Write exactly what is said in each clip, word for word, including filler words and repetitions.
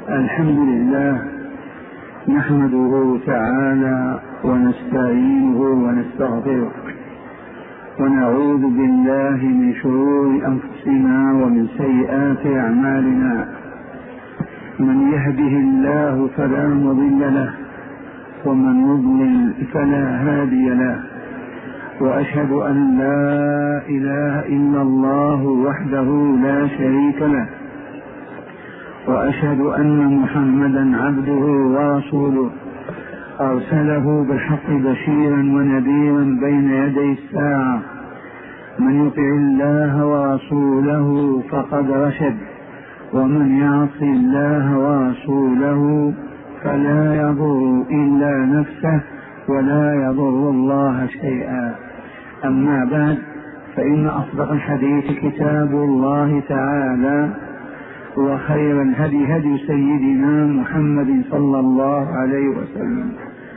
الحمد لله نحمده تعالى ونستعينه ونستغفره ونعوذ بالله من شرور أنفسنا ومن سيئات أعمالنا. من يهده الله فلا مضل له ومن يضلل فلا هادي له، وأشهد أن لا إله إلا الله وحده لا شريك له، وأشهد أن محمدا عبده ورسوله أرسله بالحق بشيرا ونذيرا بين يدي الساعة. من يطع الله ورسوله فقد رشد، ومن يعص الله ورسوله فلا يضر إلا نفسه ولا يضر الله شيئا. أما بعد، فإن أصدق الحديث كتاب الله تعالى، وخير الهدي هدي سيدنا محمد صلى الله عليه وسلم،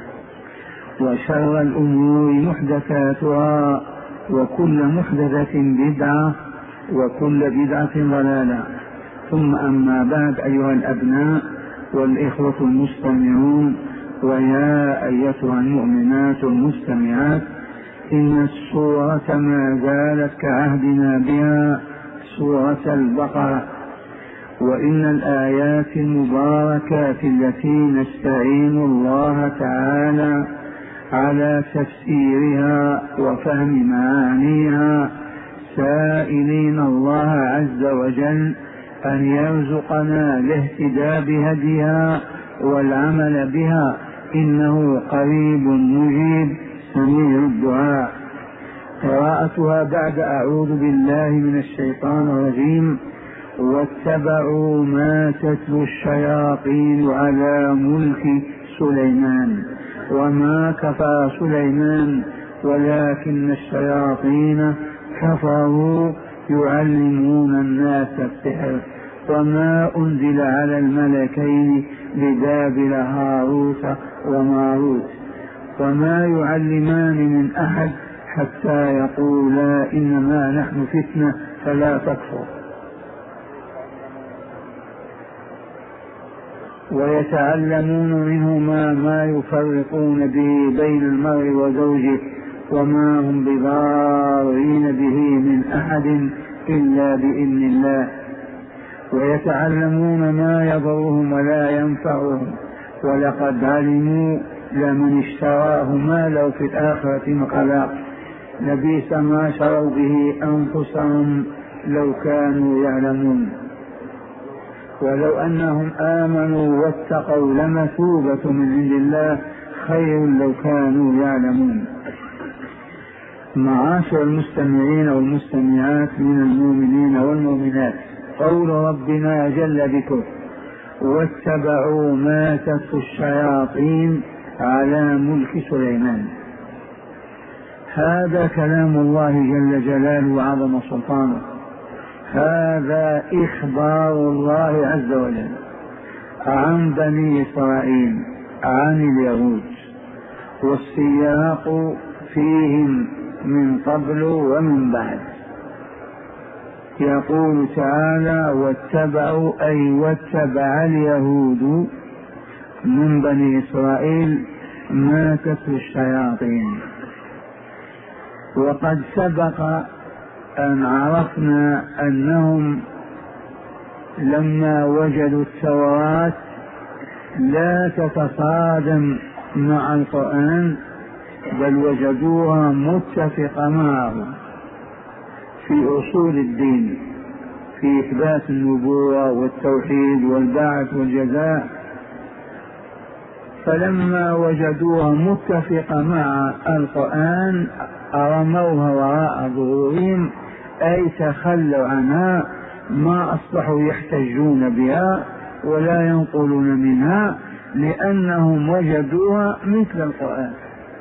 وشر الأمور محدثاتها، وكل محدثة بدعة، وكل بدعة ضلالة. ثم أما بعد، أيها الأبناء والإخوة المستمعون، ويا أيتها المؤمنات المستمعات، إن السورة ما زالت كعهدنا بها سورة البقرة، وإن الآيات المباركات التي نستعين الله تعالى على تفسيرها وفهم معانيها، سائلين الله عز وجل أن يرزقنا الاهتداء بهديها والعمل بها، إنه قريب مجيب سميع الدعاء. قراءتها بعد أعوذ بالله من الشيطان الرجيم: واتبعوا ما تتلو الشياطين على ملك سليمان وما كفر سليمان ولكن الشياطين كفروا يعلمون الناس السحر وما أنزل على الملكين ببابل هاروت وماروت وما يعلمان من أحد حتى يقولا إنما نحن فتنة فلا تكفر. ويتعلمون منهما ما يفرقون به بين المرء وزوجه وما هم بضارين به من أحد إلا بإذن الله، ويتعلمون ما يضرهم ولا ينفعهم، ولقد علموا لمن اشتراه ما له في الآخرة من خلاق، لبئس ما شروا به أنفسهم لو كانوا يعلمون. ولو أنهم آمنوا واتقوا لمثوبة من عند الله خير لو كانوا يعلمون. معاشر المستمعين والمستمعات من المؤمنين والمؤمنات، قول ربنا جل ذكره: واتبعوا ما تتلو الشياطين على ملك سليمان. هذا كلام الله جل جلاله وعظم سلطانه، هذا إخبار الله عز وجل عن بني إسرائيل، عن اليهود، والسياق فيهم من قبل ومن بعد. يقول تعالى: واتبعوا، أي واتبع اليهود من بني إسرائيل ما تتلو الشياطين. وقد سبق أن عرفنا أنهم لما وجدوا التوراة لا تتصادم مع القرآن، بل وجدوها متفقة معه في أصول الدين، في إثبات النبوة والتوحيد والبعث والجزاء. فلما وجدوها متفقة مع القرآن أرموها وراء ظهورهم، أي تخلوا عنها، ما أصبحوا يحتجون بها ولا ينقلون منها، لأنهم وجدوها مثل القرآن.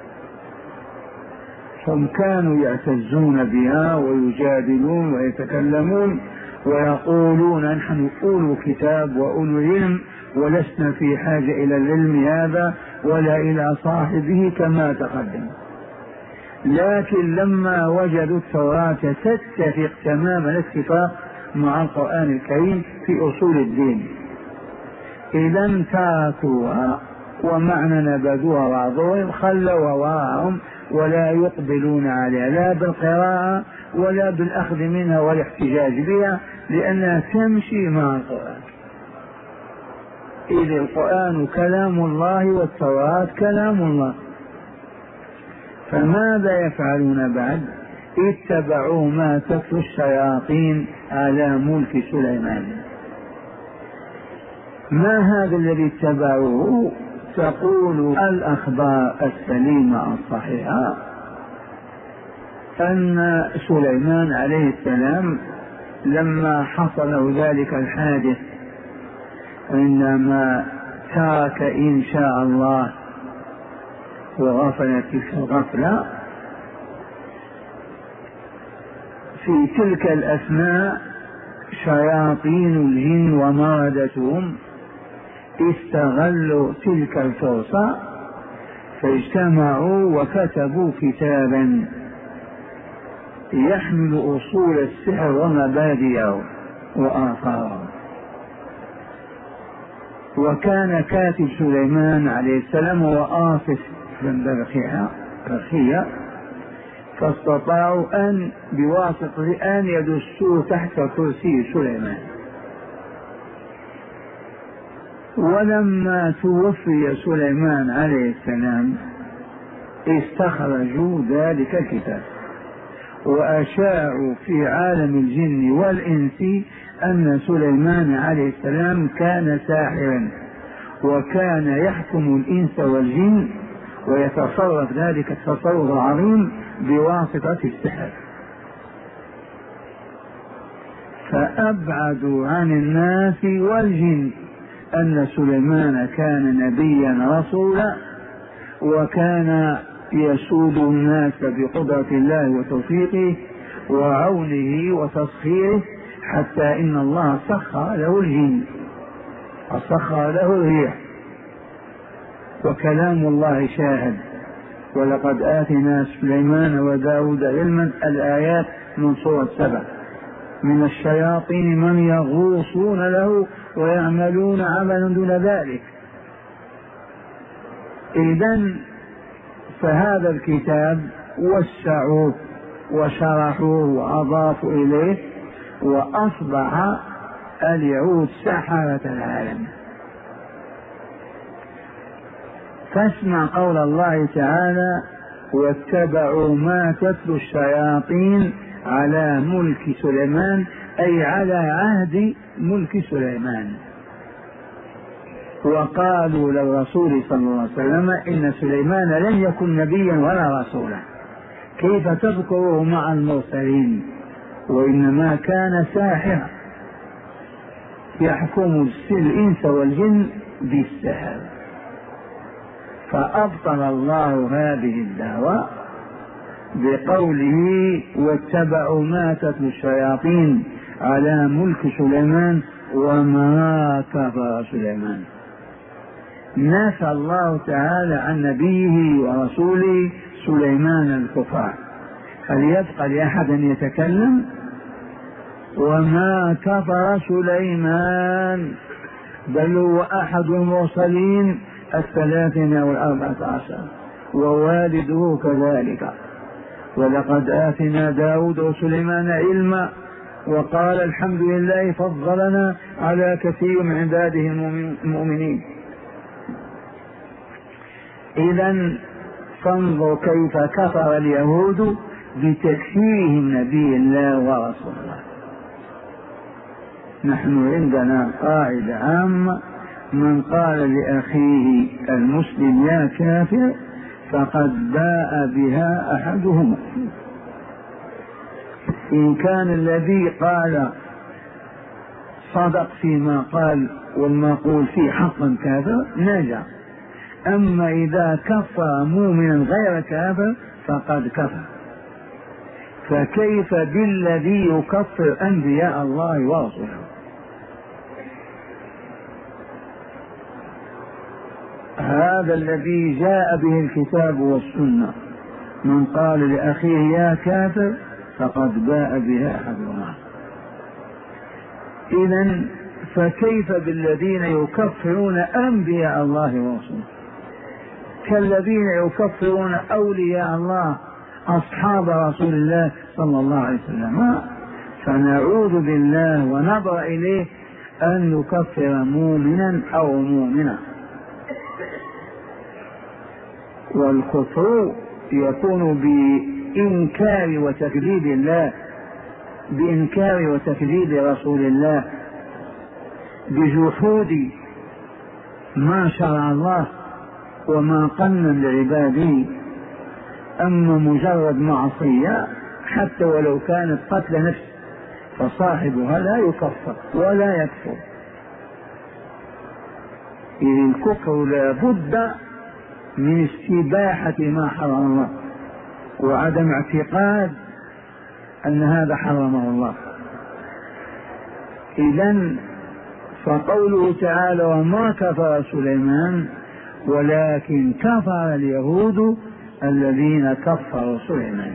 هم كانوا يعتزون بها ويجادلون ويتكلمون ويقولون: نحن أولو كتاب وأولو علم ولسنا في حاجة إلى العلم هذا ولا إلى صاحبه كما تقدم. لكن لما وجدوا التوراة تتفق تمام الاتفاق مع القرآن الكريم في أصول الدين، إذا تركوها، ومعنى نبذوها بعضهم خلوا وراءهم ولا يقبلون عليها لا بالقراءة ولا بالأخذ منها والاحتجاج بها، لأنها تمشي مع القرآن، إذ القرآن كلام الله والتوراة كلام الله. فماذا يفعلون بعد؟ اتبعوا ما تتلو الشياطين على ملك سليمان. ما هذا الذي اتبعوه؟ تقول الأخبار السليمة الصحيحة أن سليمان عليه السلام لما حصل ذلك الحادث عندما ترك إن شاء الله وغفل تلك الغفلة، في تلك الأثناء شياطين الجن ومردتهم استغلوا تلك الفرصة فاجتمعوا وكتبوا كتابا يحمل أصول السحر ومبادئه وآثاره. وكان كاتب سليمان عليه السلام هو آصف بن برخية، فاستطاعوا أن بواسطة أن يدسوه تحت كرسي سليمان. ولما توفي سليمان عليه السلام استخرجوا ذلك الكتاب وأشاعوا في عالم الجن والإنس أن سليمان عليه السلام كان ساحرا وكان يحكم الإنس والجن ويتصرف ذلك التصرف العظيم بواسطة السحر. فأبعدوا عن الناس والجن أن سليمان كان نبيا رسولا وكان يسود الناس بقدرة الله وتوفيقه وعونه وتسخيره، حتى إن الله سخر له الجن وسخر له الريح. وكلام الله شاهد: ولقد آتينا سليمان وداود علما، الآيات من سورة سبع. من الشياطين من يغوصون له ويعملون عملا دون ذلك. إذن فهذا الكتاب وسعوه وشرحوه وأضافوا إليه، وأصبح اليهود سحرة العالم. فاسمع قول الله تعالى: واتبعوا ما تتلو الشياطين على ملك سليمان، أي على عهد ملك سليمان. وقالوا للرسول صلى الله عليه وسلم: إن سليمان لم يكن نبيا ولا رسولا، كيف تذكره مع المرسلين؟ وإنما كان ساحرا يحكم الإنس والجن بالسحر. فأبطل الله هذه الدعوة بقوله: واتبعوا ما تتلو الشياطين على ملك سليمان وما كفر سليمان. نفى الله تعالى عن نبيه ورسوله سليمان الكفار. هل يبقى لأحد أن يتكلم؟ وما كفر سليمان، بل هو أحد المرسلين الثلاثين والأربعة عشر، ووالده كذلك. ولقد آتينا داود وسليمان علما وقال: الحمد لله فضلنا على كثير من عباده المؤمنين. إذن فانظر كيف كفر اليهود بتكفيرهم نبي الله ورسول الله. نحن عندنا قاعدة عامة: من قال لأخيه المسلم يا كافر فقد باء بها أحدهما. إن كان الذي قال صدق فيما قال والمقول فيه حقا كافر نجا، أما إذا كفر مؤمنا غير كافر فقد كفر. فكيف بالذي يكفر أنبياء الله ورسوله؟ هذا الذي جاء به الكتاب والسنة: من قال لأخيه يا كافر فقد باء بها أحدهما. إذن فكيف بالذين يكفرون أنبياء الله ورسوله، كالذين يكفرون أولياء الله أصحاب رسول الله صلى الله عليه وسلم. فنعوذ بالله ونبرأ إليه أن نكفر مؤمنا أو مؤمنة. والكفر يكون بإنكار وتكذيب الله، بإنكار وتكذيب رسول الله، بجحود ما شرع الله وما قنن لعباده. أما مجرد معصية حتى ولو كانت قتل نفس فصاحبها لا يكفر ولا يكفر. إذ الكفر لا بد من استباحة ما حرم الله وعدم اعتقاد أن هذا حرمه الله. إذن فقوله تعالى وما كفر سليمان ولكن كفر اليهود الذين كفروا سليمان.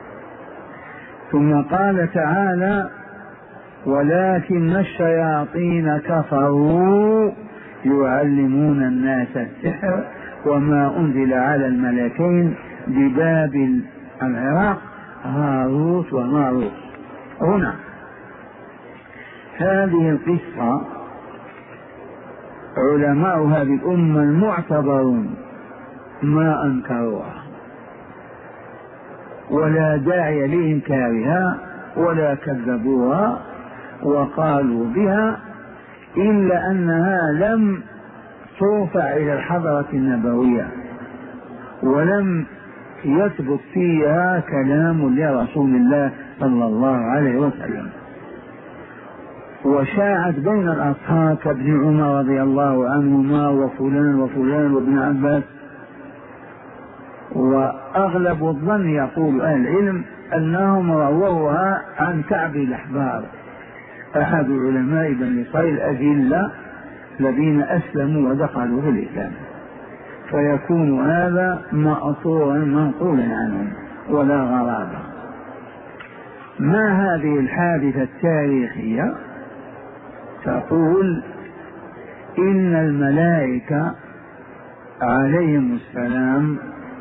ثم قال تعالى ولكن الشياطين كفروا يعلمون الناس السحر وما أنزل على الملكين ببابل العراق هاروت وماروت. هنا هذه القصة علماء هذه الأمة المعتبرون ما أنكروها ولا داعي لإنكارها ولا كذبوها وقالوا بها، إلا أنها لم ترفع إلى الحضرة النبوية ولم يثبت فيها كلام لرسول الله صلى الله عليه وسلم، وشاعت بين الأصحاب كابن عمر رضي الله عنهما وفلان وفلان وابن عباس. وأغلب الظن يقول أهل العلم أنهم رووها عن كعب الأحبار أحد علماء بني إسرائيل الأجلة الذين أسلموا ودخلوا في الإسلام، فيكون هذا مأثورا منقولا عنهم ولا غرابة. ما هذه الحادثة التاريخية؟ تقول إن الملائكة عليهم السلام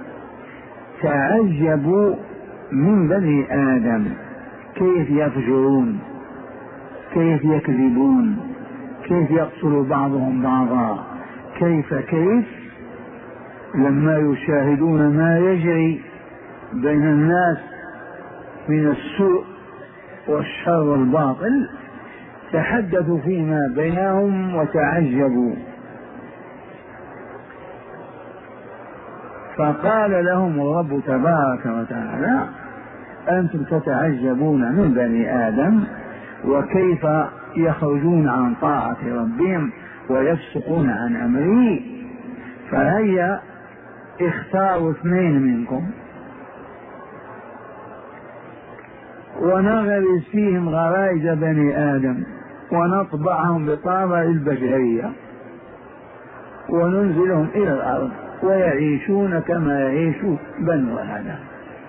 تعجبوا من بني آدم كيف يفجرون، كيف يكذبون، كيف يقتل بعضهم بعضا، كيف كيف لما يشاهدون ما يجري بين الناس من السوء والشر والباطل تحدثوا فيما بينهم وتعجبوا. فقال لهم الرب تبارك وتعالى أنتم تتعجبون من بني آدم وكيف يخرجون عن طاعة ربهم ويفسقون عن أمره، فهيا اختاروا اثنين منكم ونغرس فيهم غرائز بني آدم ونطبعهم بطابع البشرية وننزلهم إلى الأرض ويعيشون كما يعيش بنو آدم.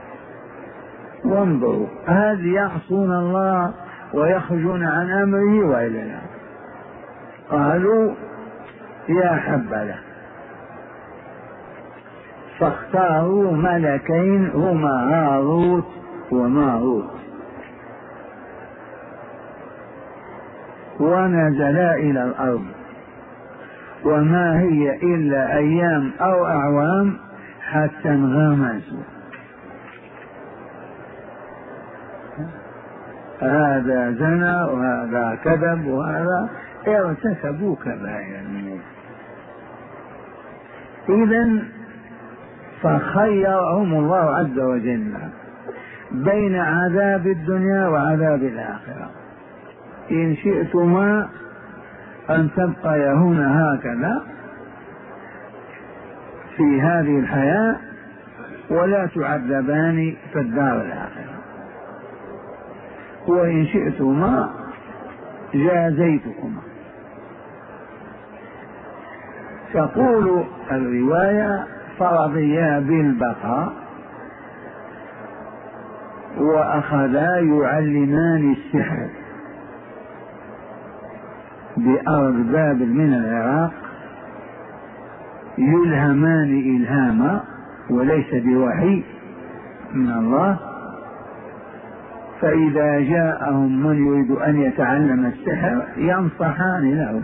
وانظروا هذه يعصون الله ويخرجون عن أمره وإلى لا. قالوا يا حبذا، فاختاروا ملكين هما هاروت وماروت ونزلا إلى الأرض، وما هي إلا أيام أو أعوام حتى انغمسوا. هذا زنى وهذا كذب وهذا ارتكبوا كبائر. إذن فخيرهم الله عز وجل بين عذاب الدنيا وعذاب الآخرة. إن شئتما أن تبقيا هنا هكذا في هذه الحياة ولا تعذبان في الدار الآخرة، وإن شئتما جازيتكما. تقول الرواية فرضيا بالبقاء وأخذا يعلمان السحر بأرض بابل من العراق يلهمان إلهاما وليس بوحي من الله، فإذا جاءهم من يريد أن يتعلم السحر ينصحان له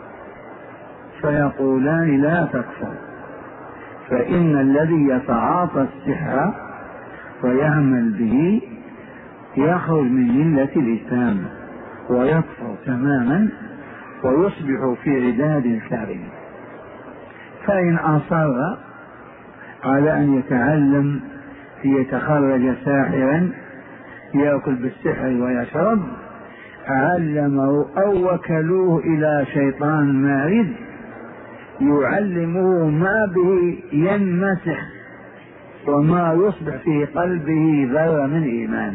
فيقولان لا تكفر، فإن الذي يتعاطى السحر ويعمل به يخرج من ملة الإسلام ويكفر تماما ويصبح في عداد الكافرين. فإن أصر على أن يتعلم ليتخرج ساحرا يأكل بالسحر ويشرب، علمه أو وكلوه إلى شيطان مارد يعلمه ما به ينمسح وما يصبح في قلبه ذرة من إيمان،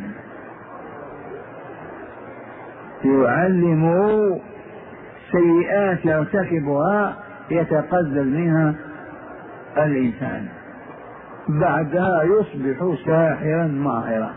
يعلمه سيئات يرتكبها يتقزز منها الإنسان، بعدها يصبح ساحرا ماهرا.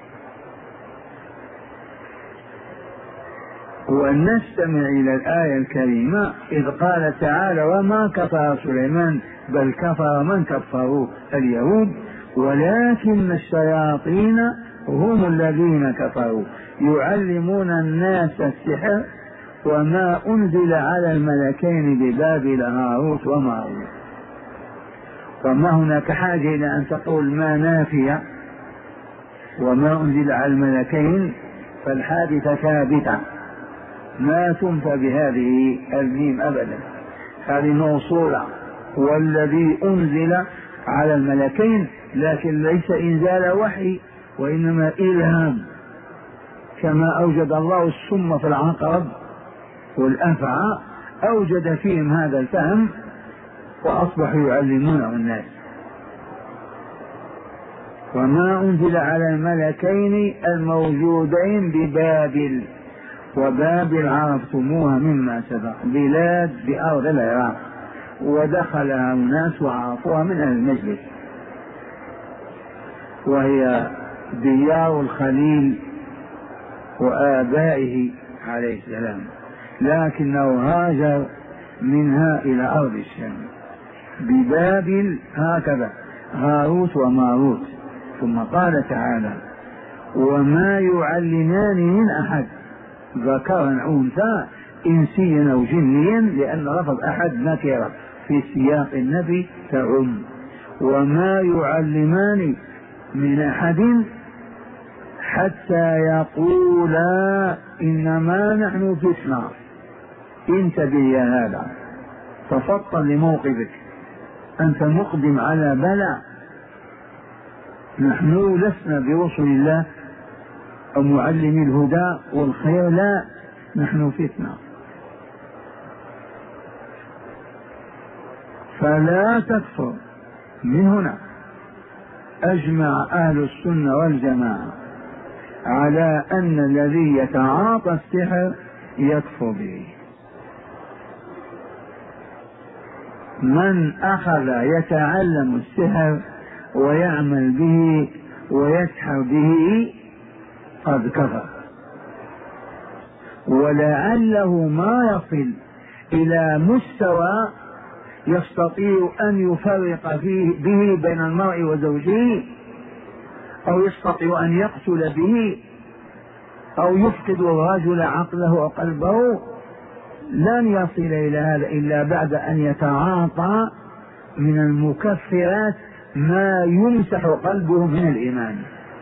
ونستمع إلى الآية الكريمة إذ قال تعالى وما كفر سليمان بل كفر من كفروا اليهود ولكن الشياطين هم الذين كفروا يعلمون الناس السحر وما أنزل على الملكين ببابل هاروت وماروت. وما هناك حاجة إلى أن تقول ما نافية، وما أنزل على الملكين فالحادثة ثابتة ما تنفى بهذه الميم أبدا، هذه موصولة، والذي أنزل على الملكين، لكن ليس إنزال وحي وإنما إلهام، كما أوجد الله السم في العقرب والأفعى أوجد فيهم هذا الفهم وأصبحوا يعلمونه الناس. وما أنزل على الملكين الموجودين ببابل، وبابل عرفتموها مما سبق بلاد بأرض العراق ودخلها الناس وعرفوها من المجلس، وهي ديار الخليل وآبائه عليه السلام، لكنه هاجر منها إلى أرض الشام ببابل هكذا هاروت وماروت. ثم قال تعالى وما يعلمان من أحد ذكرا أو أنثى إنسيا أو جنيا، لأن لفظ أحد نكرة في سياق النبي تعم. وما يعلمان من أحد حتى يقولا إنما نحن فتنة. انتبه يا هذا، تفطن لموقفك، أنت مقدم على بلاء، نحن لسنا برسل الله أو معلمي الهدى والخير، لا، نحن فتنة. فلا تكفر. من هنا أجمع أهل السنة والجماعة على أن الذي يتعاطى السحر يكفر به. من أخذ يتعلم السحر ويعمل به ويسحر به قد كفر، ولعله ما يصل إلى مستوى يستطيع أن يفرق فيه به بين المرء وزوجه، أو يستطيع أن يقتل به، أو يفقد الرجل عقله وقلبه، لن يصل إلى هذا إلا بعد أن يتعاطى من المكفرات ما يمسح قلبه من الإيمان.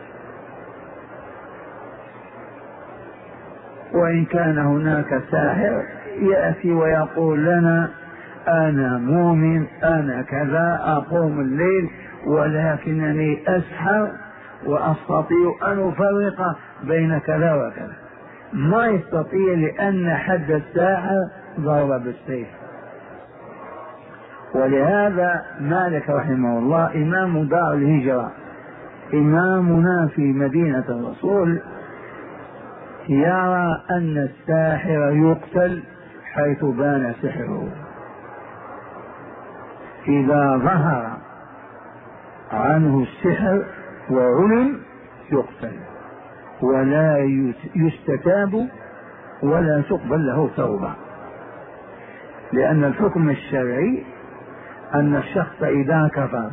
وإن كان هناك ساحر يأتي ويقول لنا أنا مؤمن أنا كذا أقوم الليل ولكنني أسحر وأستطيع أن أفرق بين كذا وكذا، ما يستطيع، لأن حد الساحر ضرب بالسيف. ولهذا مالك رحمه الله إمام دار الهجرة إمامنا في مدينة الرسول يرى أن الساحر يقتل حيث بان سحره، إذا ظهر عنه السحر وعلم يقتل ولا يستتاب ولا تقبل له توبة. لأن الحكم الشرعي أن الشخص إذا كفر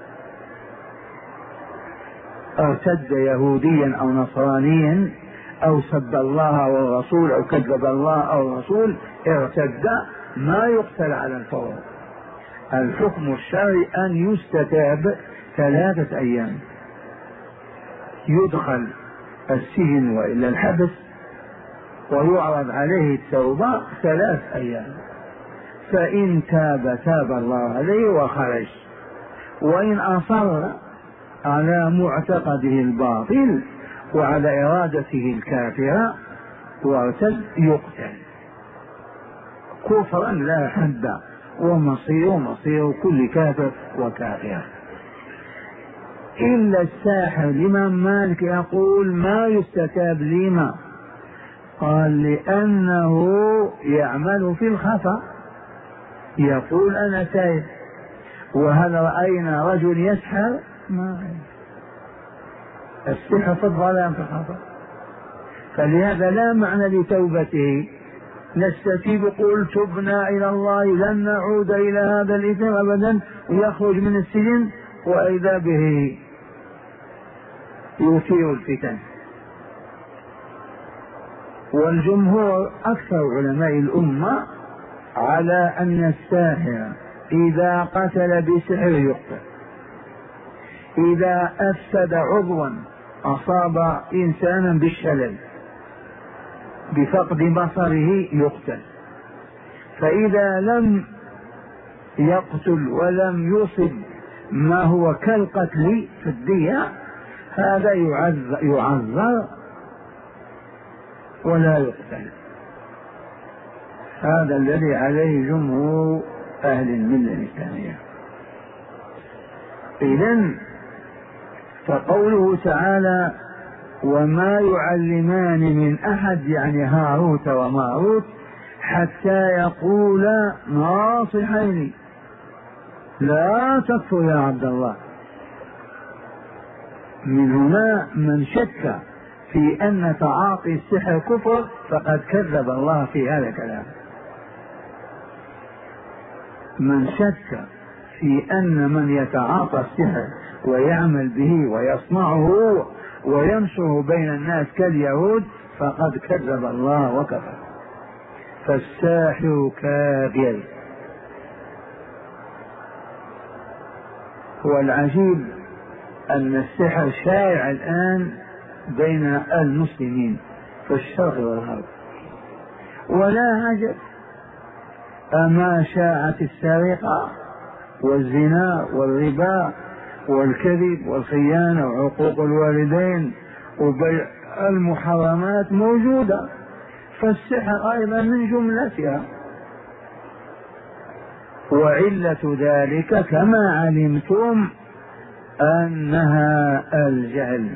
ارتد يهوديا أو نصرانيا أو سب الله والرسول أو كذب الله أو الرسول ارتد ما يقتل على الفور. الحكم الشرعي أن يستتاب ثلاثة أيام، يدخل السجن وإلا الحبس ويعرض عليه التوبة ثلاث أيام، فإن تاب تاب الله عليه وخرج، وإن أصر على معتقده الباطل وعلى إرادته الكافرة وارتد يقتل كفرا لا حد، ومصير مصير كل كافر وكافر. إلا الساحر. الإمام مالك يقول ما يستتاب لما؟ قال لأنه يعمل في الخفا، يقول أنا ساحر، وهل رأينا رجل يسحر؟ ما السحر في الظلام في الخفا، فلهذا لا معنى لتوبته. نستتيب قل تبنا إلى الله لن نعود إلى هذا الإثم أبدا، ويخرج من السجن وإذا به يثير الفتن. والجمهور أكثر علماء الأمة على أن الساحر إذا قتل بسحر يقتل، إذا أفسد عضوا أصاب إنسانا بالشلل بفقد بصره يقتل، فإذا لم يقتل ولم يصب ما هو كالقتل في الدية هذا يعذر, يعذر ولا يقتل. هذا الذي عليه جمهور أهل الملة الإسلامية. إذن فقوله تعالى وما يعلمان من أحد يعني هاروت وماروت حتى يقولا ناصحين لا تكفر يا عبد الله. من هنا من شك في أن تعاطي السحر كفر فقد كذب الله في هذا الكلام. من شك في أن من يتعاطى السحر ويعمل به ويصنعه وينشره بين الناس كاليهود فقد كذب الله وكفر. فالساحر كافر. والعجيب أن السحر شائع الآن بين المسلمين في الشرق والغرب، ولا عجب. أما شاعت السرقة والزنا والربا والكذب والخيانة وعقوق الوالدين وبيع المحرمات موجودة، فالسحر أيضا من جملتها. وعلة ذلك كما علمتم أنها الجهل،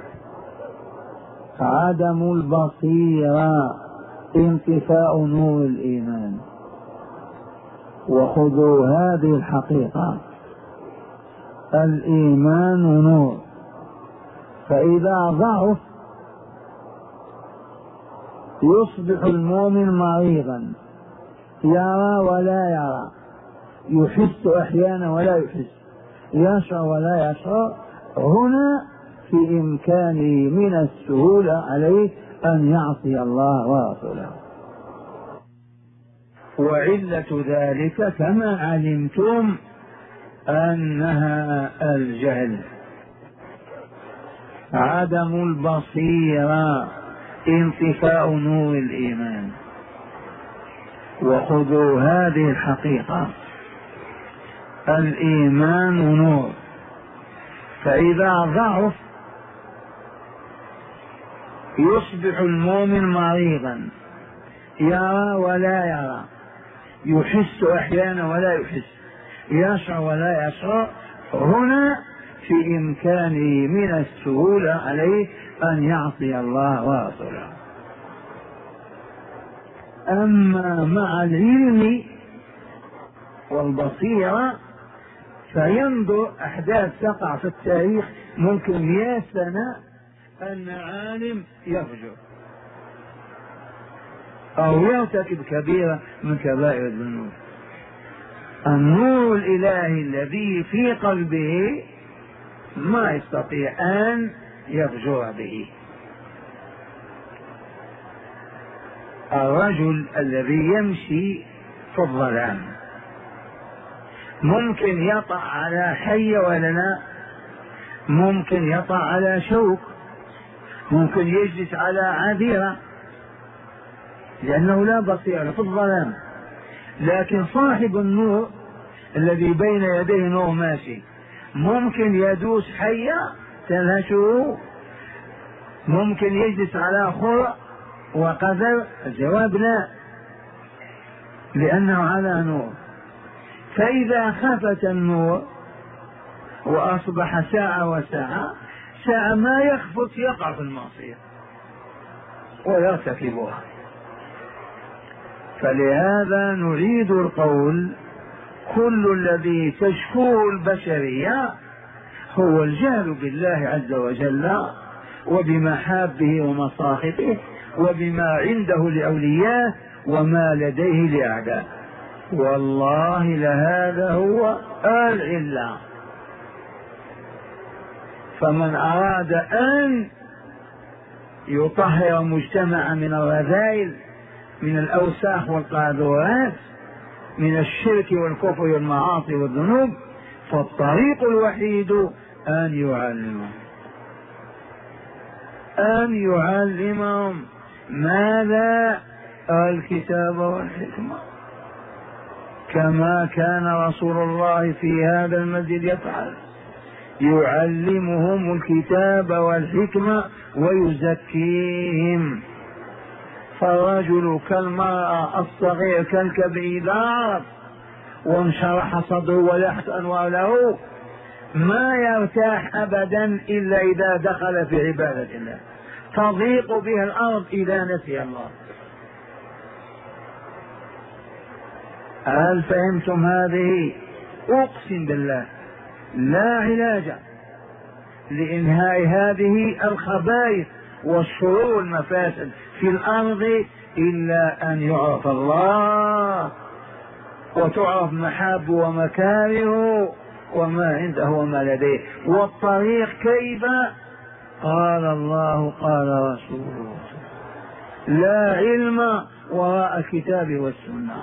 عدم البصيرة، انتفاء نور الإيمان. وخذوا هذه الحقيقة، الإيمان نور، فإذا ضعف يصبح المؤمن مريضا، يرى ولا يرى، يحس أحيانا ولا يحس، يشعر ولا يشعر. هنا في إمكانه من السهولة عليه أن يعصي الله ورسوله. وعلة ذلك كما علمتم أنها الجهل، عدم البصيرة، انطفاء نور الإيمان. وخذوا هذه الحقيقة، الإيمان نور، فإذا ضعف يصبح المؤمن مريضا، يرى ولا يرى، يحس أحيانا ولا يحس، يشعر ولا يشعر. هنا في إمكانه من السهولة عليه أن يعصي الله ورسوله. أما مع العلم والبصيرة فينظر أحداث تقع في التاريخ ممكن مئة سنة أن عالم يفجر، أو يرتكب كبيرة من كبائر الذنوب. النور الإلهي الذي في قلبه ما يستطيع أن يفجر به. الرجل الذي يمشي في الظلام ممكن يطع على حي ولا لا؟ ممكن يطع على شوك، ممكن يجلس على عذيرة لأنه لا بصير في الظلام. لكن صاحب النور الذي بين يديه نور ماشي ممكن يدوس حية تنهشه، ممكن يجلس على خرق وقدر. الجواب لا، لأنه على نور. فإذا خفت النور وأصبح ساعة وساعة، ساعة ما يخفت يقع في المعصية ويرتكبها. فلهذا نريد القول كل الذي تشكوه البشرية هو الجهل بالله عز وجل وبمحابه ومصاخبه وبما عنده لأولياء وما لديه لأعداء. والله لهذا هو العلة. فمن أراد أن يطهر مجتمع من الرذائل، من الأوساخ والقاذورات، من الشرك والكفر والمعاصي والذنوب، فالطريق الوحيد أن يعلمهم أن يعلمهم ماذا؟ الكتاب والحكمة، كما كان رسول الله في هذا المسجد يفعل، يعلمهم الكتاب والحكمة ويزكيهم. فالرجل كالمرأة، الصغير كالكبير، إذا عرف وانشرح صدره ولحسن له ما يرتاح أبدا إلا إذا دخل في عبادة الله، تضيق بها الأرض إذا نسي الله. هل فهمتم هذه؟ أقسم بالله لا علاج لإنهاء هذه الخبائث والشرور والمفاسد في الأرض إلا أن يعرف الله وتعرف محابه ومكاره وما عنده وما لديه. والطريق كيف؟ قال الله قال رسوله، لا علم وراء الكتاب والسنة،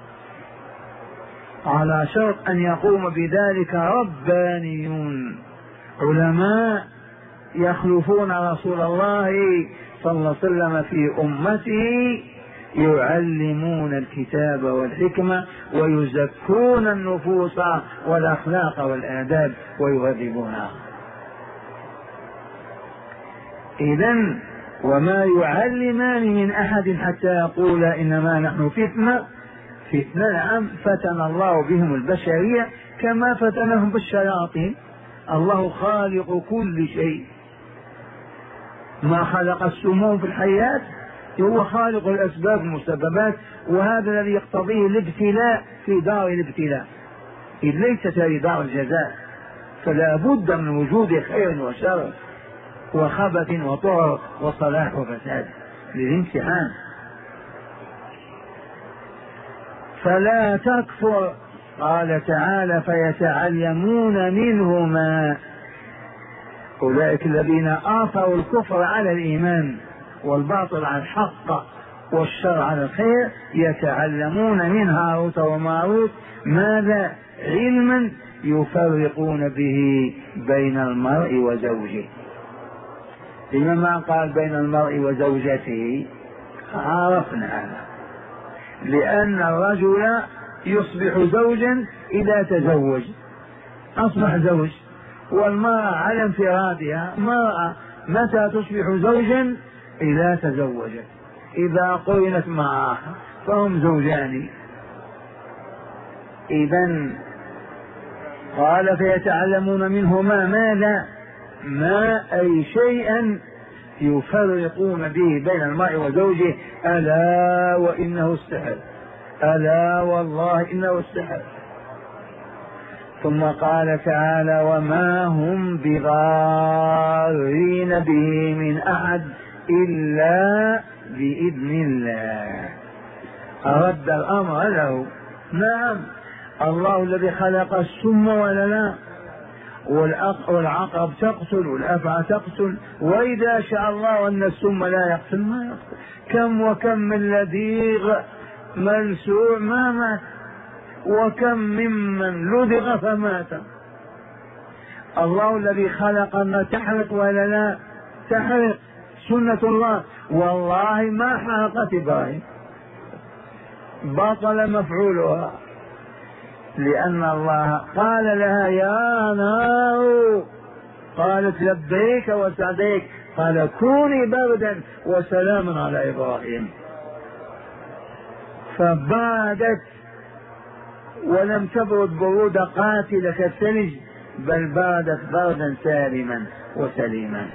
على شرط أن يقوم بذلك ربانيون علماء يخلفون رسول الله صلى الله عليه وسلم في أمته، يعلمون الكتاب والحكمة ويزكون النفوس والأخلاق والآداب ويهذبونها. إذن وما يعلمان من أحد حتى يقولا إنما نحن فتنة. فتنة نعم، فتن الله بهم البشرية كما فتنهم بالشياطين. الله خالق كل شيء، ما خلق السموم في الحياة هو خالق الأسباب والمسببات، وهذا الذي يقتضيه الابتلاء في دار الابتلاء، إذ ليست هذه دار الجزاء، فلا بد من وجود خير وشر وخبث وطهر وصلاح وفساد للامتحان. فلا تكفر، قال تعالى فيتعلمون منهما. أولئك الذين آثروا الكفر على الإيمان والباطل على الحق والشر على الخير، يتعلمون من هاروت وماروت ماذا؟ علما يفرقون به بين المرء وزوجه. لما قال بين المرء وزوجته؟ عرفنا هذا، لأن الرجل يصبح زوجا إذا تزوج أصبح زوج، والمرأة على انفرادها مرأة متى تصبح زوجا؟ إذا تزوجت، إذا قرنت معها فهم زوجان. إذن قال فيتعلمون منهما ماذا؟ ما أي شيئا يفرقون به بين المرء وزوجه. ألا وإنه السحر، ألا والله إنه السحر. ثم قال تعالى وما هم بضارين به من أحد إلا بإذن الله. أرد الأمر له. نعم، الله الذي خلق السم ولا لا، والعقرب تقتل والأفعى تقتل، وإذا شاء الله أن السم لا يقتل ما يقتل. كم وكم من لديغ ملسوع ما مات، وكم ممن لدغ فمات. الله الذي خلق أن تحرق ولا لا تحرق، سنة الله. والله ما حرقت إبراهيم، بطل مفعولها، لأن الله قال لها يا نار، قالت لبيك وسعديك، قال كوني بردا وسلاما على إبراهيم، فبادت ولم تبرد برود قاتلة كالثلج، بل بادت بردا سالما وسليما.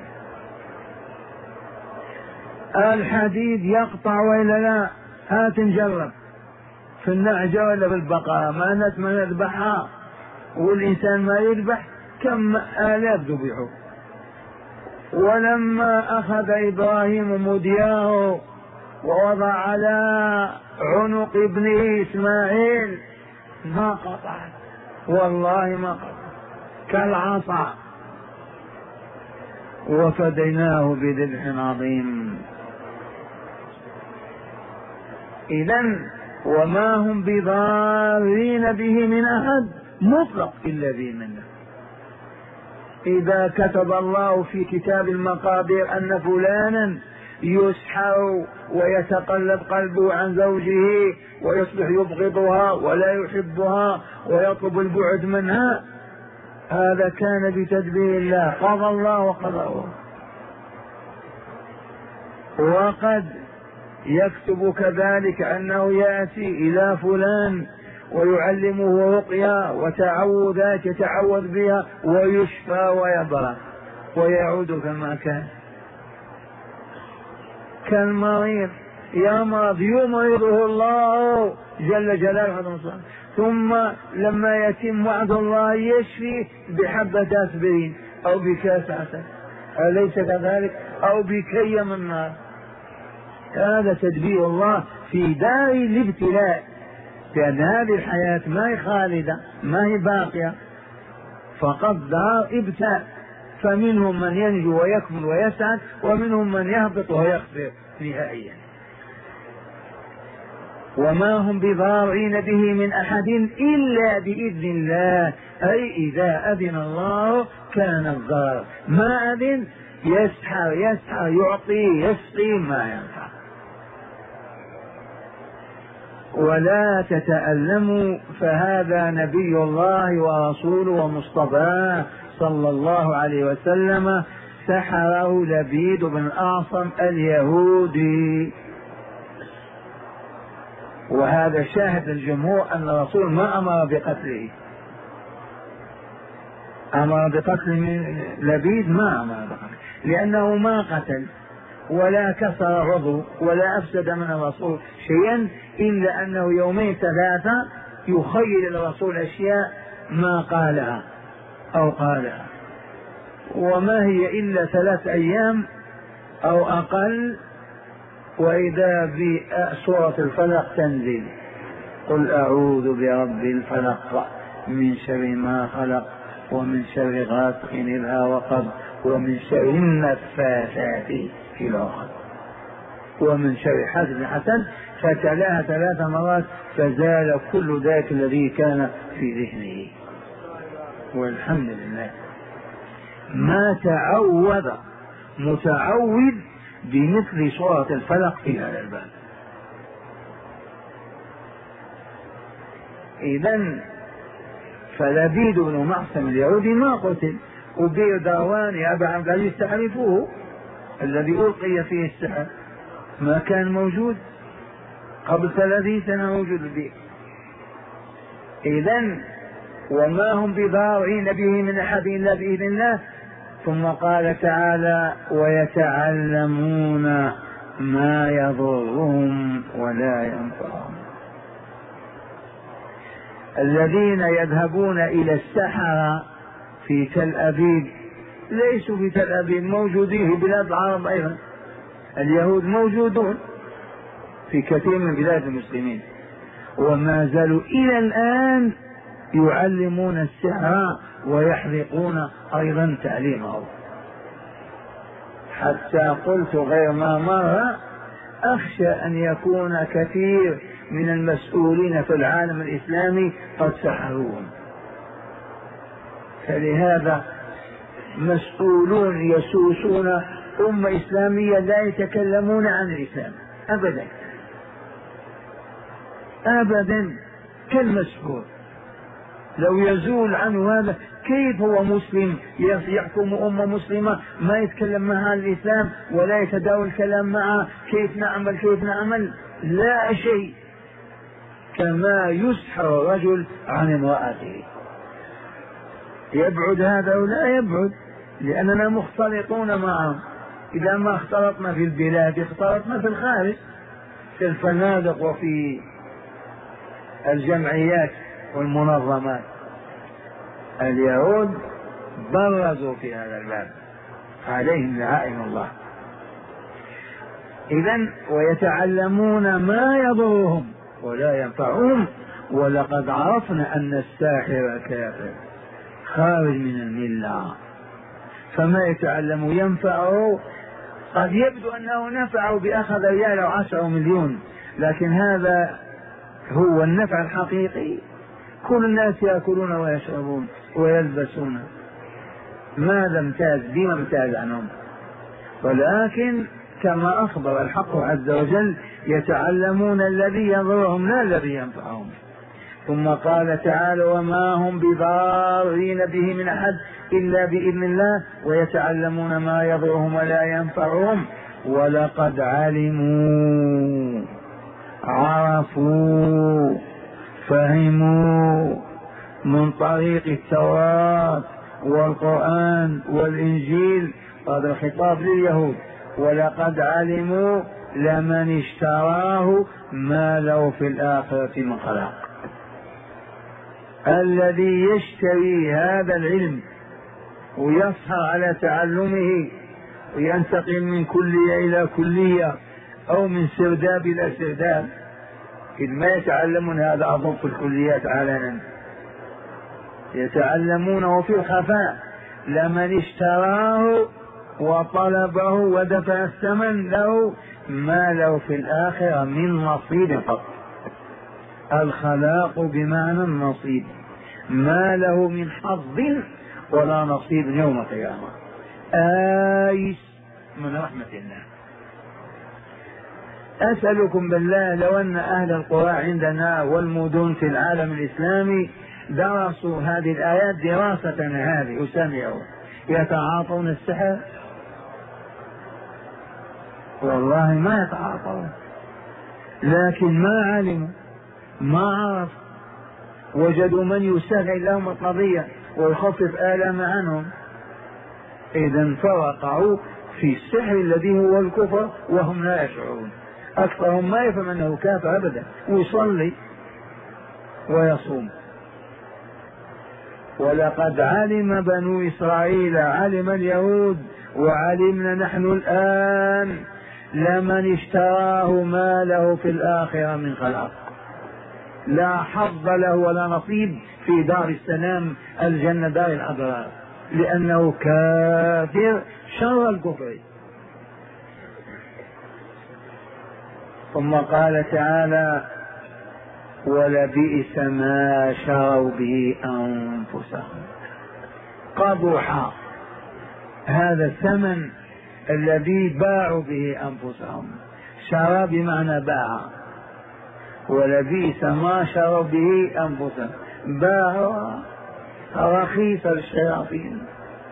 الحديد يقطع وإلا لا؟ هات نجرب في النعجة ولا في البقرة، ما نتمنى نذبحها والإنسان ما يذبح، كم آلاف ذبحوا. ولما أخذ إبراهيم مدياه ووضع على عنق ابنه إسماعيل ما قطع، والله ما قطع، كالعصا. وفديناه بذبح عظيم. إذن وما هم بضارين به من أحد مطلق إلا بإذن الله. إذا كتب الله في كتاب المقادير أن فلانا يسحر ويتقلب قلبه عن زوجه ويصبح يبغضها ولا يحبها ويطلب البعد منها، هذا كان بتدبير الله، قضى الله وقضاه. وقد يكتب كذلك أنه يأتي إلى فلان ويعلمه رقيا وتعوذات يتعوذ بها ويشفى ويبرأ ويعود كما كان، كالمريض يمرض يمرضه الله جل جلاله، ثم لما يتم وعد الله يشفي بحبة أسبرين أو بكاس عسل، أليس كذلك؟ أو بكي من نار. هذا تدبير الله في دار الابتلاء، لأن هذه الحياة ما هي خالدة، ما هي باقية، فقد دار ابتلاء، فمنهم من ينجو ويكمل ويسعد، ومنهم من يهبط ويخسر نهائيا. وما هم بضارين به من أحد إلا بإذن الله، أي إذا أذن الله كان الضار، ما أذن يسحر يسحر يعطي يسقي ما ينفع. ولا تتألموا، فهذا نبي الله ورسوله ومصطفاه صلى الله عليه وسلم سحره لبيد بن أعصم اليهودي، وهذا شاهد الجمهور أن الرسول ما أمر بقتله، أمر بقتل لبيد ما أمر بقتله، لأنه ما قتل ولا كسر عضو ولا أفسد من الرسول شيئا، إلا أنه يومين ثلاثة يخيل الرسول أشياء ما قالها أو قالها، وما هي إلا ثلاث أيام أو أقل، وإذا بسورة الفلق تنزل قل أعوذ برب الفلق من شر ما خلق ومن شر غاسق إذا وقب ومن شر النفاثات في العقد ومن شر حاسد حسد، فتلاها ثلاث مرات فزال كل ذاك الذي كان في ذهنه، والحمد لله. ما تعوذ متعوذ بمثل سورة الفلق في هذا الباب. إذن فلبيد بن معصم اليهودي ما قتل، وبير داوان يا أبا عبد العزيز تعرفوه الذي ألقي فيه السحر، ما كان موجود قبل ثلاثين سنة موجود البير. إذن وما هم بضارين به من أحد إلا بإذن الله. ثم قال تعالى ويتعلمون ما يضرهم ولا ينفعهم. الذين يذهبون إلى السحرة في تل أبيب ليسوا في تل أبيب، موجودين في بلاد العرب أيضا، اليهود موجودون في كثير من بلاد المسلمين، وما زالوا إلى الآن يعلمون السحر ويحرقون أيضا تعليمه. حتى قلت غير ما مرة أخشى أن يكون كثير من المسؤولين في العالم الإسلامي قد سحروهم. فلهذا مسؤولون يسوسون أمة إسلامية لا يتكلمون عن الإسلام أبدا أبدا كالمسحور. لو يزول عنه هذا كيف هو مسلم يحكم أمة مسلمة ما يتكلم معها عن الإسلام ولا يتداول الكلام معها كيف نعمل كيف نعمل لا شيء، كما يسحر الرجل عن امرأته. يبعد هذا ولا يبعد لأننا مختلطون معهم. إذا ما اختلطنا في البلاد اختلطنا في الخارج، في الفنادق وفي الجمعيات والمنظمات. اليهود برزوا في هذا الباب عليهم لعائن الله. إذن ويتعلمون ما يضرهم ولا ينفعهم، ولقد عرفنا أن الساحر كافر خارج من الملة، فما يتعلم ينفعه. قد يبدو أنه نفعه بأخذ ريال أو عشرة مليون، لكن هذا هو النفع الحقيقي. كل الناس يأكلون ويشربون ويلبسون، ماذا امتاز بما امتاز عنهم؟ ولكن كما أخبر الحق عز وجل يتعلمون الذي يضرهم لا الذي ينفعهم. ثم قال تعالى وما هم بضارين به من أحد إلا بإذن الله ويتعلمون ما يضرهم ولا ينفعهم ولقد علموا عرفوا فهموا من طريق التوراة والقرآن والإنجيل. هذا الخطاب لليهود ولقد علموا لمن اشتراه ما له في الآخرة من خلاق. الذي يشتري هذا العلم ويسهر على تعلمه وينتقل من كلية إلى كلية أو من سرداب إلى سرداب، إذ ما يتعلمون هذا أظن في الكليات علنا، يتعلمونه في الخفاء. لمن اشتراه وطلبه ودفع الثمن له ما له في الآخرة من نصيب قط. الخلاق بمعنى النصيب، ما له من حظ ولا نصيب يوم القيامة. آيس من رحمة الله. أسألكم بالله لو أن أهل القرى عندنا والمدن في العالم الإسلامي درسوا هذه الآيات دراسة هذه وسمعوا يتعاطون السحر؟ والله ما يتعاطون، لكن ما علموا ما عرف، وجدوا من يسهل لهم القضية ويخفف آلام عنهم. إذن فوقعوا في السحر الذي هو الكفر وهم لا يشعرون. أكثرهم ما يفهم أنه كافر أبدا، ويصلي ويصوم. ولقد علم بنو إسرائيل، علم اليهود وعلمنا نحن الآن لمن اشتراه ما له في الآخرة من خلاق. لا حظ له ولا نصيب في دار السلام الجنة دار الأبرار، لأنه كافر شر الكفر. ثم قال تعالى ولبئس ما شروا به أنفسهم. قبح هذا الثمن الذي باعوا به أنفسهم. شرى بمعنى باع، ولبئس ما شروا به أنفسهم. باع رخيص للشياطين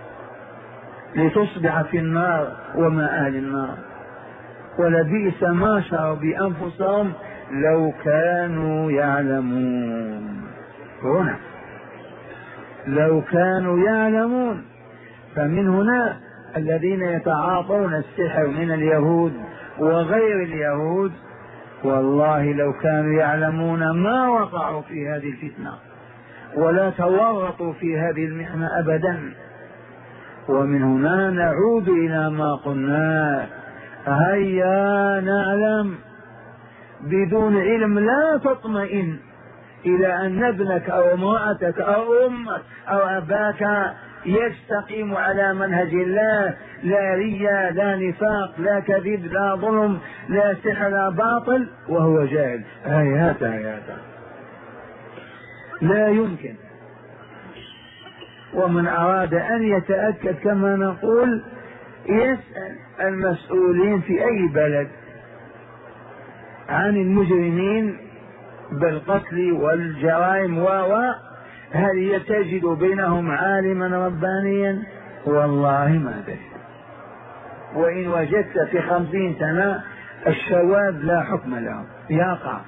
لتصبح في النار وما أهل النار. ولبئس ما شروا بأنفسهم لو كانوا يعلمون. هنا لو كانوا يعلمون، فمن هنا الذين يتعاطون السحر من اليهود وغير اليهود والله لو كانوا يعلمون ما وقعوا في هذه الفتنة ولا تورطوا في هذه المحنة أبدا. ومن هنا نعود إلى ما قلنا، هيا نعلم بدون علم لا تطمئن إلى أن ابنك أو امرأتك أو أمك أو أباك يستقيم على منهج الله، لا رياء لا نفاق لا كذب لا ظلم لا سحر لا باطل وهو جاهل. آيات آيات لا يمكن. ومن أراد أن يتأكد كما نقول يسأل المسؤولين في أي بلد عن المجرمين بالقتل والجرائم و هل تجد بينهم عالما ربانيا؟ والله ما تجد. وإن وجدت في خمسين سنة الشواذ لا حكم لهم يقع.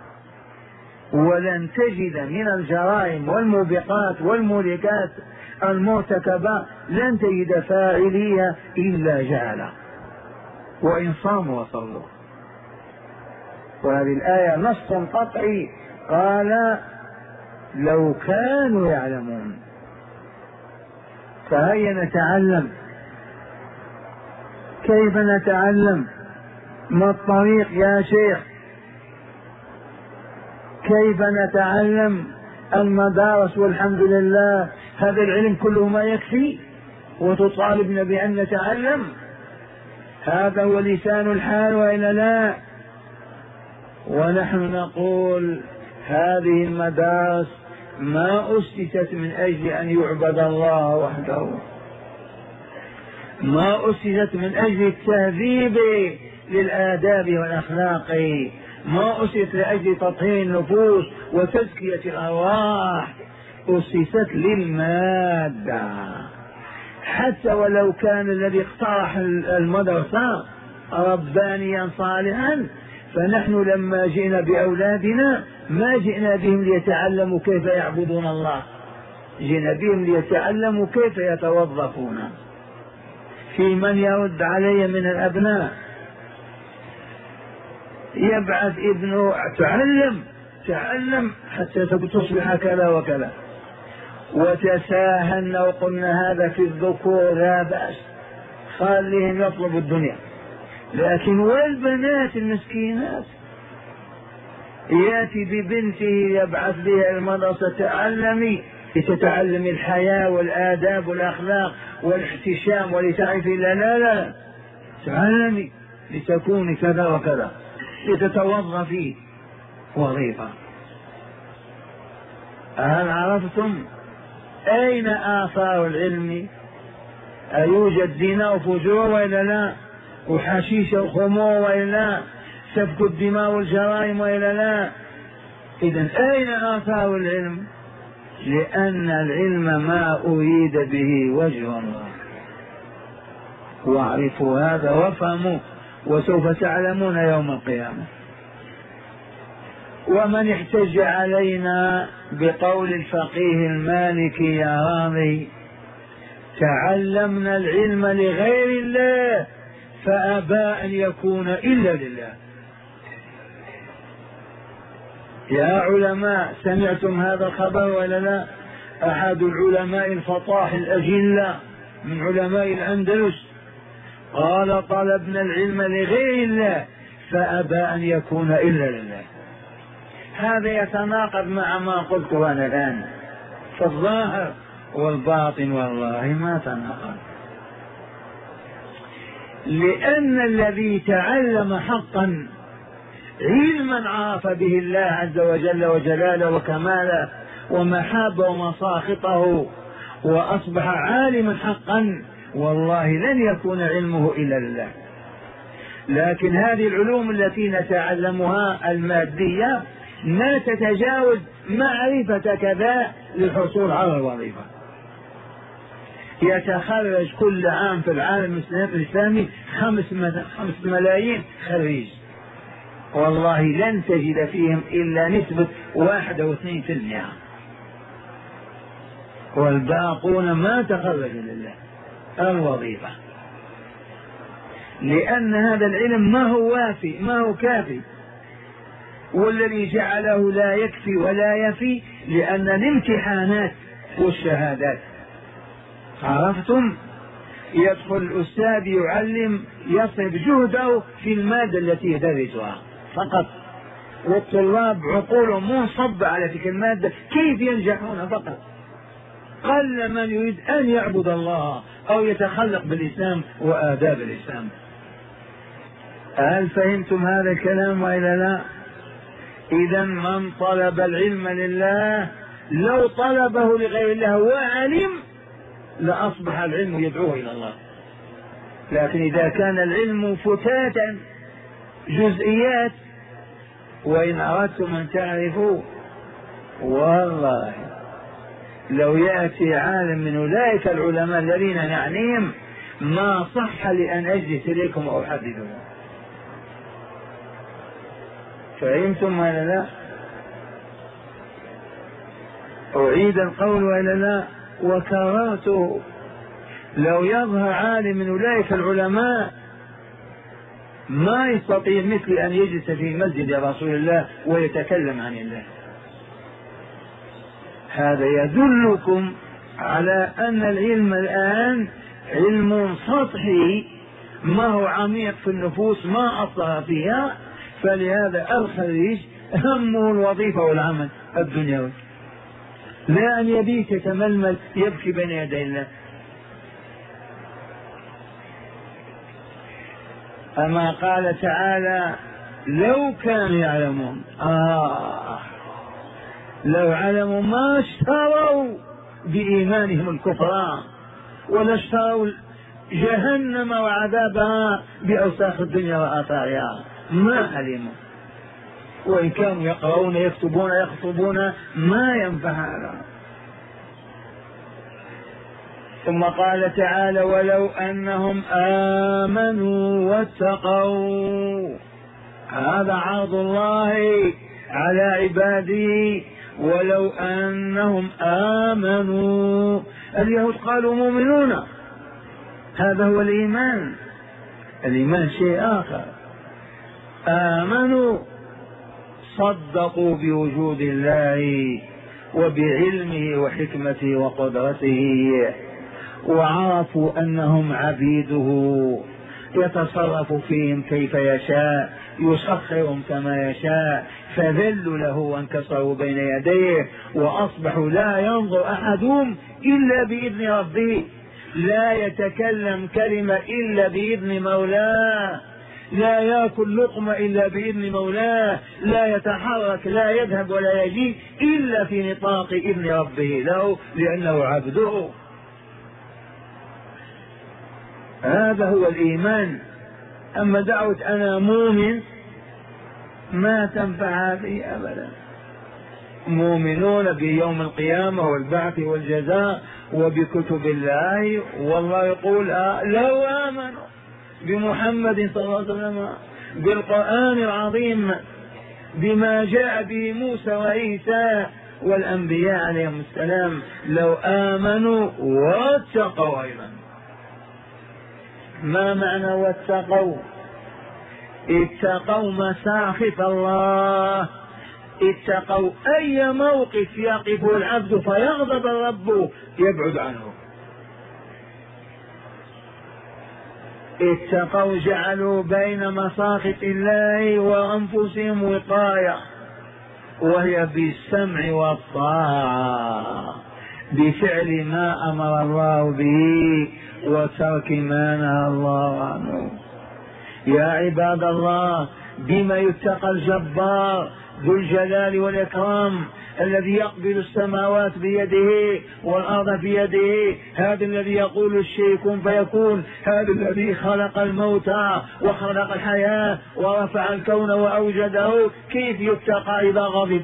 ولن تجد من الجرائم والموبقات والمهلكات المرتكبة لن تجد فاعليها إلا جهلا وإن صاموا وصلوا. وهذه الآية نص قطعي قال لو كانوا يعلمون. فهيا نتعلم. كيف نتعلم؟ ما الطريق يا شيخ؟ كيف نتعلم؟ المدارس والحمد لله هذا العلم كله ما يكفي وتطالبنا بأن نتعلم؟ هذا هو لسان الحال وإلا لا؟ ونحن نقول هذه المدارس ما أسست من أجل أن يعبد الله وحده، ما أسست من أجل التهذيب للآداب والأخلاق، ما أسست لأجل تطهير النفوس وتزكية الأرواح، أسست للمادة. حتى ولو كان الذي اقترح المدرسة ربانيا صالحا، فنحن لما جئنا بأولادنا ما جئنا بهم ليتعلموا كيف يعبدون الله، جئنا بهم ليتعلموا كيف يتوظفون. في من يرد علي من الأبناء يبعث ابنه تعلم تعلم حتى تصبح كذا وكذا، وتساهلنا وقلنا هذا في الذكور لا بأس، خليهم يطلبوا الدنيا. لكن والبنات المسكينات ياتي ببنته يبعث بها المدرسة تعلمي لتتعلم الحياة والآداب والأخلاق والاحتشام ولتعرفي لا لا لا تعلمي لتكوني كذا وكذا لتتوظفي وظيفة. هل عرفتم أين آثار العلم؟ أيوجد زنا وفجور وإلا لا؟ وحشيش وخمور وإلا لا؟ سفك الدماء والجرائم وإلا لا؟ إذن أين آثار العلم؟ لأن العلم ما أريد به وجه الله. واعرفوا هذا وافهموا وسوف تعلمون يوم القيامة. ومن احتج علينا بقول الفقيه المالكي يا راضي تعلمنا العلم لغير الله فأبى أن يكون إلا لله. يا علماء سمعتم هذا الخبر ولا لا؟ أحد العلماء الفطاح الأجلة من علماء الأندلس قال طلبنا العلم لغير الله فأبى أن يكون إلا لله. هذا يتناقض مع ما قلته أنا الآن، فالظاهر والباطن والله ما تناقض. لأن الذي تعلم حقا علما عرف به الله عز وجل وجلاله وكماله ومحابه ومساخطه وأصبح عالما حقا والله لن يكون علمه إلا لله. لكن هذه العلوم التي نتعلمها المادية لا تتجاوز معرفة كذا للحصول على الوظيفة. يتخرج كل عام في العالم الإسلامي خمس ملايين خريج، والله لن تجد فيهم إلا نسبة واحد أو اثنين في المئة، والباقون ما تخرج لله الوظيفة. لأن هذا العلم ما هو وافي ما هو كافي، والذي جعله لا يكفي ولا يفي لأن الامتحانات والشهادات. عرفتم؟ يدخل الأستاذ يعلم يصرف جهده في المادة التي يدرسها فقط والطلاب عقولهم منصبة على تلك المادة، كيف ينجحون؟ فقط قل من يريد أن يعبد الله أو يتخلق بالإسلام وآداب الإسلام. هل فهمتم هذا الكلام وإلا لا؟ إذا من طلب العلم لله لو طلبه لغير الله وعلم لأصبح العلم يدعوه إلى الله. لكن إذا كان العلم فتاتا جزئيات، وإن أردتم أن تعرفوا والله لو يأتي عالم من أولئك العلماء الذين نعنيهم ما صح لأن أجلس إليكم وأحدثكم. فهمتم ولا لا؟ أعيد القول ولا لا؟ وكررته. لو يظهر عالم من أولئك العلماء ما يستطيع مثل أن يجلس في مسجد رسول الله ويتكلم عن الله. هذا يدلكم على أن العلم الآن علم سطحي ما هو عميق في النفوس، ما أصلها فيها. فلهذا الخريج همه الوظيفة والعمل الدنيوي، لا أن يبيت يتململ يبكي بين يدي الله. أما قال تعالى لو كانوا يعلمون، آه لو علموا ما اشتروا بإيمانهم الكفران ولا اشتروا جهنم وعذابها بأوساخ الدنيا وآثارها، ما علموا. وإن كانوا يقرؤون يكتبون يخطبون ما ينفع هذا. ثم قال تعالى ولو أنهم آمنوا واتقوا. هذا عرض الله على عباده. ولو أنهم آمنوا، اليهود قالوا مؤمنون، هذا هو الإيمان. الإيمان شيء آخر. آمنوا صدقوا بوجود الله وبعلمه وحكمته وقدرته، وعرفوا أنهم عبيده يتصرف فيهم كيف يشاء، يسخرهم كما يشاء، فذلوا له وانكسروا بين يديه، وأصبحوا لا ينظر أحدهم إلا بإذن ربه، لا يتكلم كلمة إلا بإذن مولاه، لا يأكل لقمة إلا بإذن مولاه، لا يتحرك لا يذهب ولا يجي إلا في نطاق إذن ربه له، لأنه عبده. هذا هو الإيمان. أما دعوة أنا مؤمن ما تنفع هذه أبدا. مؤمنون بيوم القيامة والبعث والجزاء وبكتب الله، والله يقول آه لو آمنوا بمحمد صلى الله عليه وسلم بالقرآن العظيم بما جاء به موسى وعيسى والأنبياء عليهم السلام لو آمنوا واتقوا أيضا. ما معنى واتقوا؟ اتقوا مساخط الله، اتقوا أي موقف يقف العبد فيغضب الرب يبعد عنه. اتقوا جعلوا بين مساخط الله وأنفسهم وقاية، وهي بالسمع والطاعة، بفعل ما أمر الله به وترك ما نهى الله عنه. يا عباد الله، بما يتقى الجبار ذو الجلال والإكرام الذي يقبل السماوات بيده والأرض بيده، هذا الذي يقول الشيء كن فيكون، هذا الذي خلق الموت وخلق الحياة ورفع الكون وأوجده، كيف يتقى إذا غضب؟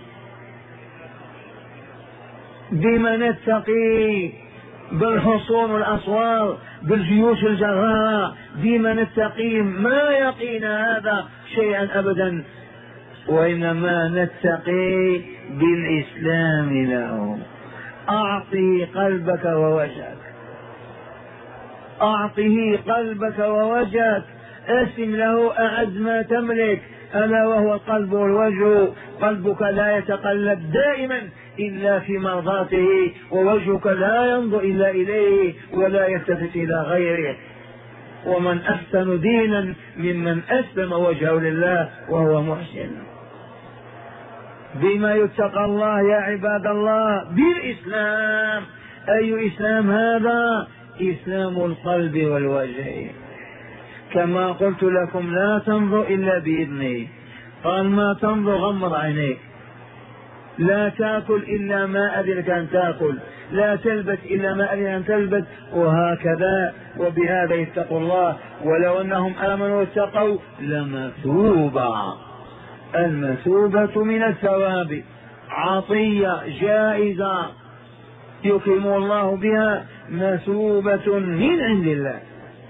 بما نتقي؟ بالحصون والأسوار، بالجيوش الجرارة، بما نتقي؟ ما يقينا هذا شيئا أبدا، وإنما نتقي بالإسلام له. أعطه قلبك ووجهك، أعطه قلبك ووجهك، أسم له أعز ما تملك، ألا وهو القلب والوجه. قلبك لا يتقلب دائما إلا في مرضاته، ووجهك لا ينظر إلا إليه ولا يلتفت إلى غيره. ومن أحسن دينا ممن أسلم وجهه لله وهو محسن. بما يتقى الله يا عباد الله؟ بالإسلام. أي إسلام هذا؟ إسلام القلب والوجه. كما قلت لكم لا تنظر إلا بإذنه، قال ما تنظر غمض عينيك، لا تأكل إلا ما أذنك أن تأكل، لا تلبس إلا ما أذن أن تلبس، وهكذا. وبهذا يتقوا الله. ولو أنهم آمنوا واتقوا لمثوبة، المثوبة من الثواب، عطية جائزة يكرم الله بها، مثوبة من عند الله.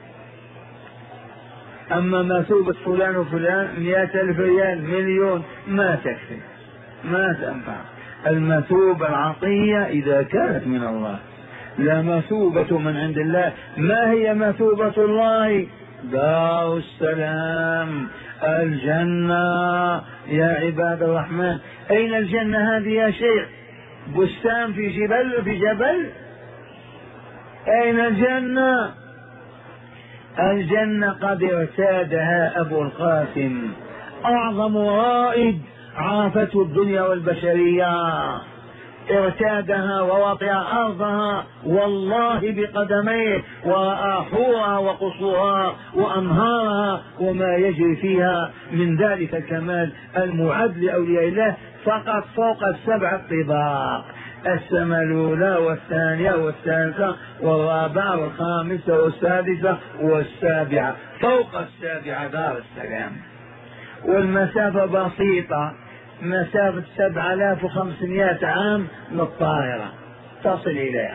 أما مثوبة فلان وفلان مئة ألف ريال مليون ما تكفي، ما تنفع. المثوبة العطية إذا كانت من الله، لا مثوبة من عند الله. ما هي مثوبة الله؟ دار السلام، الجنة يا عباد الرحمن. أين الجنة هذه يا شيخ؟ بستان في جبل في جبل؟ أين الجنة؟ الجنة قد ارتادها أبو القاسم، أعظم رائد عافته الدنيا والبشرية، ارتادها ووطئ أرضها والله بقدميه، ورأى حورها وقصورها وأنهارها وما يجري فيها من ذلك الكمال المعد لأولياء الله، فقط فوق السبع الطباق، السماء الأولى والثانية والثالثة والرابعة والخامسة والسادسة والسابعة، فوق السابعة دار السلام. والمسافة بسيطة، مسافة سبعة آلاف وخمسمائة عام للطائرة تصل إليها.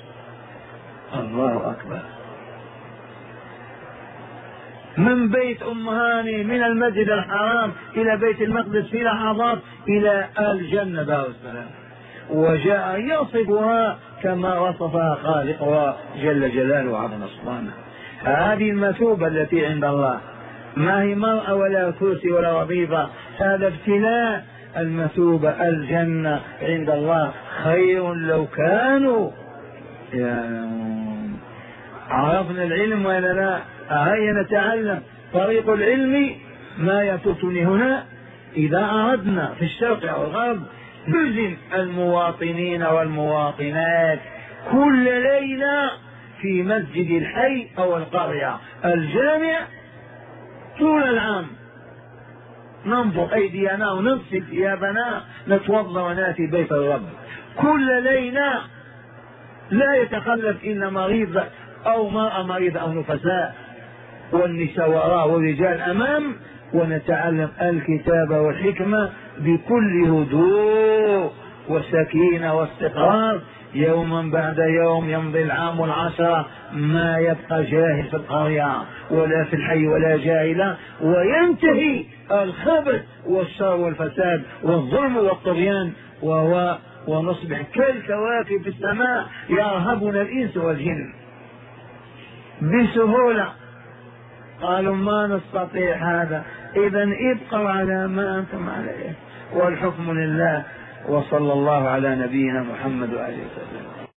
الله أكبر. من بيت أم هاني من المسجد الحرام إلى بيت المقدس في لحظات إلى الجنة دار السلام، وجاء يصفها كما وصفها خالقها جل جلاله وعظم سبحانه. هذه المثوبة التي عند الله، ما هي مرأة ولا كرسي ولا وظيفة، هذا ابتلاء. المثوبة الجنة عند الله خير لو كانوا يعلمون. عرفنا العلم ولا لا؟ هيا نتعلم. طريق العلم ما يفوتني هنا، إذا أردنا في الشرق أو الغرب نلزم المواطنين والمواطنات كل ليلة في مسجد الحي أو القرية الجامع طول العام، ننظر أيدينا ونغسل ثيابنا، نتوضا وناتي بيت الرب كل ليلة، لا يتخلف إلا مريض أو مرأة مريضة أو نفساء، والنساء وراء والرجال أمام، ونتعلم الكتاب والحكمة بكل هدوء وسكينة واستقرار. يوما بعد يوم يمضي العام والعشرة، ما يبقى جاهل في القرية ولا في الحي ولا جاهلة، وينتهي الخبث والشر والفساد والظلم والطغيان، وهو ونصبح كالكواكب في السماء يرهبنا الإنس والجن بسهولة. قالوا ما نستطيع هذا، إذا ابقوا على ما أنتم عليه، والحكم لله. وصلى الله على نبينا محمد وآله وسلم.